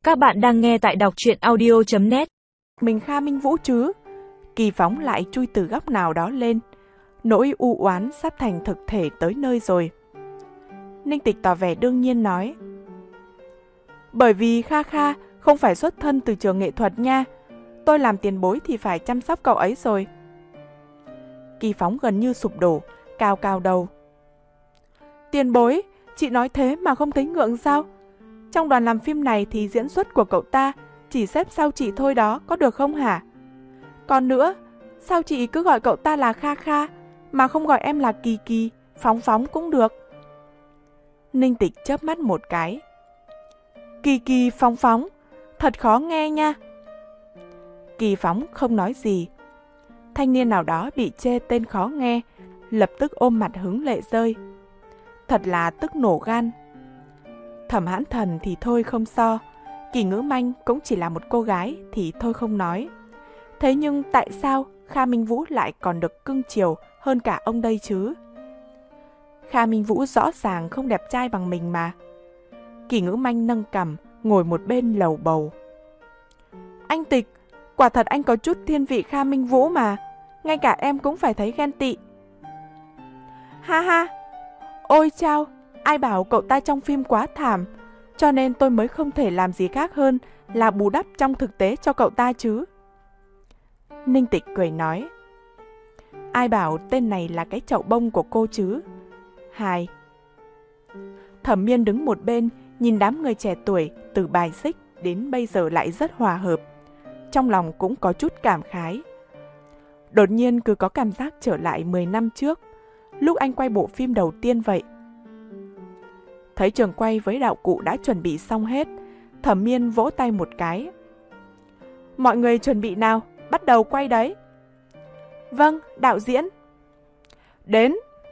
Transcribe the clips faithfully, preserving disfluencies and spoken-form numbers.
Các bạn đang nghe tại đọc truyện audio chấm net. Mình Kha Minh Vũ chứ? Kỳ Phóng lại chui từ góc nào đó lên. Nỗi u oán sắp thành thực thể tới nơi rồi. Ninh Tịch tỏ vẻ đương nhiên nói: Bởi vì Kha Kha không phải xuất thân từ trường nghệ thuật nha. Tôi làm tiền bối thì phải chăm sóc cậu ấy rồi. Kỳ Phóng gần như sụp đổ, cao cao đầu. Tiền bối, chị nói thế mà không thấy ngượng sao? Trong đoàn làm phim này thì diễn xuất của cậu ta chỉ xếp sau chị thôi đó, có được không hả? Còn nữa, sao chị cứ gọi cậu ta là Kha Kha mà không gọi em là Kỳ Kỳ, Phóng Phóng cũng được? Ninh Tịch chớp mắt một cái. Kỳ Kỳ, Phóng Phóng, thật khó nghe nha. Kỳ Phóng không nói gì. Thanh niên nào đó bị chê tên khó nghe, lập tức ôm mặt hứng lệ rơi. Thật là tức nổ gan. Thẩm Hãn Thần thì thôi không so, Kỳ Ngữ Manh cũng chỉ là một cô gái thì thôi không nói. Thế nhưng tại sao Kha Minh Vũ lại còn được cưng chiều hơn cả ông đây chứ? Kha Minh Vũ rõ ràng không đẹp trai bằng mình mà. Kỳ Ngữ Manh nâng cằm, ngồi một bên lầu bầu. Anh Tịch, quả thật anh có chút thiên vị Kha Minh Vũ mà, ngay cả em cũng phải thấy ghen tị. Ha ha, ôi chao, ai bảo cậu ta trong phim quá thảm, cho nên tôi mới không thể làm gì khác hơn là bù đắp trong thực tế cho cậu ta chứ. Ninh Tịch cười nói: Ai bảo tên này là cái chậu bông của cô chứ? Hai. Thẩm Miên đứng một bên, nhìn đám người trẻ tuổi từ bài xích đến bây giờ lại rất hòa hợp. Trong lòng cũng có chút cảm khái. Đột nhiên cứ có cảm giác trở lại mười năm trước, lúc anh quay bộ phim đầu tiên vậy. Thấy trường quay với đạo cụ đã chuẩn bị xong hết, Thẩm Miên vỗ tay một cái. Mọi người chuẩn bị nào, bắt đầu quay đấy. Vâng, đạo diễn. Đến.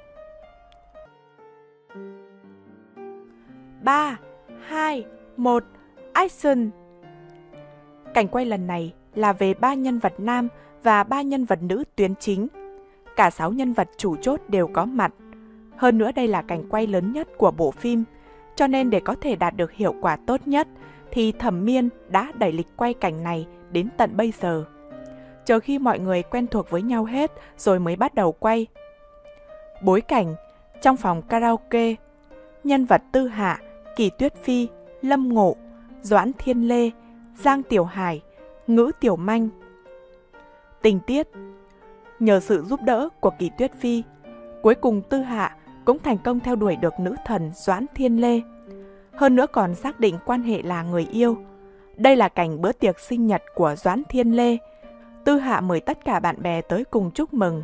Ba, hai, một, action. Cảnh quay lần này là về ba nhân vật nam và ba nhân vật nữ tuyến chính. Cả sáu nhân vật chủ chốt đều có mặt. Hơn nữa đây là cảnh quay lớn nhất của bộ phim, cho nên để có thể đạt được hiệu quả tốt nhất thì Thẩm Miên đã đẩy lịch quay cảnh này đến tận bây giờ. Chờ khi mọi người quen thuộc với nhau hết rồi mới bắt đầu quay. Bối cảnh: trong phòng karaoke. Nhân vật Tư Hạ, Kỳ Tuyết Phi, Lâm Ngộ, Doãn Thiên Lê, Giang Tiểu Hải, Ngữ Tiểu Manh. Tình tiết: nhờ sự giúp đỡ của Kỳ Tuyết Phi, cuối cùng Tư Hạ cũng thành công theo đuổi được nữ thần Doãn Thiên Lê. Hơn nữa còn xác định quan hệ là người yêu. Đây là cảnh bữa tiệc sinh nhật của Doãn Thiên Lê. Tư Hạ mời tất cả bạn bè tới cùng chúc mừng.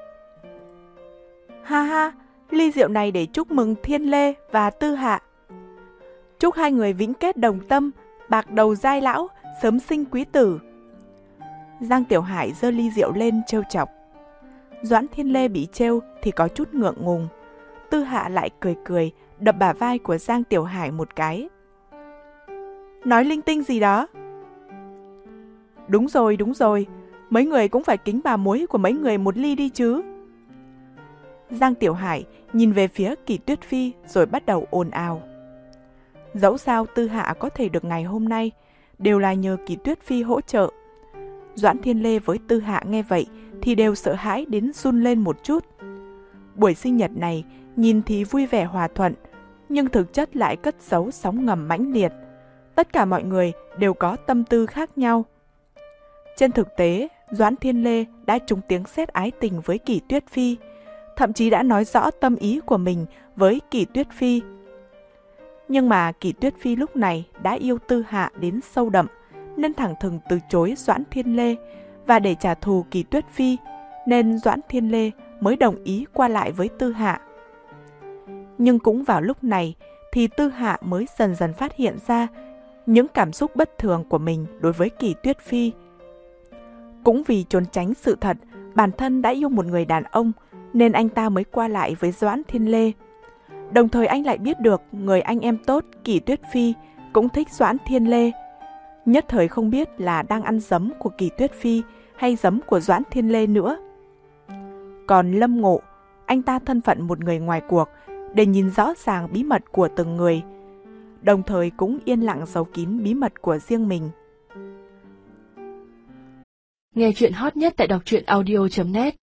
Ha ha, ly rượu này để chúc mừng Thiên Lê và Tư Hạ. Chúc hai người vĩnh kết đồng tâm, bạc đầu giai lão, sớm sinh quý tử. Giang Tiểu Hải giơ ly rượu lên trêu chọc. Doãn Thiên Lê bị trêu thì có chút ngượng ngùng. Tư Hạ lại cười cười, đập bả vai của Giang Tiểu Hải một cái. Nói linh tinh gì đó? Đúng rồi, đúng rồi, mấy người cũng phải kính bà mối của mấy người một ly đi chứ. Giang Tiểu Hải nhìn về phía Kỳ Tuyết Phi rồi bắt đầu ồn ào. Dẫu sao Tư Hạ có thể được ngày hôm nay đều là nhờ Kỳ Tuyết Phi hỗ trợ. Doãn Thiên Lê với Tư Hạ nghe vậy thì đều sợ hãi đến run lên một chút. Buổi sinh nhật này nhìn thì vui vẻ hòa thuận, nhưng thực chất lại cất giấu sóng ngầm mãnh liệt. Tất cả mọi người đều có tâm tư khác nhau. Trên thực tế, Doãn Thiên Lê đã trúng tiếng sét ái tình với Kỳ Tuyết Phi, thậm chí đã nói rõ tâm ý của mình với Kỳ Tuyết Phi. Nhưng mà Kỳ Tuyết Phi lúc này đã yêu Tư Hạ đến sâu đậm, nên thẳng thừng từ chối Doãn Thiên Lê, và để trả thù Kỳ Tuyết Phi, nên Doãn Thiên Lê mới đồng ý qua lại với Tư Hạ. Nhưng cũng vào lúc này thì Tư Hạ mới dần dần phát hiện ra những cảm xúc bất thường của mình đối với Kỳ Tuyết Phi. Cũng vì trốn tránh sự thật bản thân đã yêu một người đàn ông, nên anh ta mới qua lại với Doãn Thiên Lê. Đồng thời anh lại biết được người anh em tốt Kỳ Tuyết Phi cũng thích Doãn Thiên Lê. Nhất thời không biết là đang ăn giấm của Kỳ Tuyết Phi hay giấm của Doãn Thiên Lê nữa. Còn Lâm Ngộ, anh ta thân phận một người ngoài cuộc, để nhìn rõ ràng bí mật của từng người. đồng thời cũng yên lặng giấu kín bí mật của riêng mình. Nghe chuyện hot nhất tại đọc truyện audio chấm net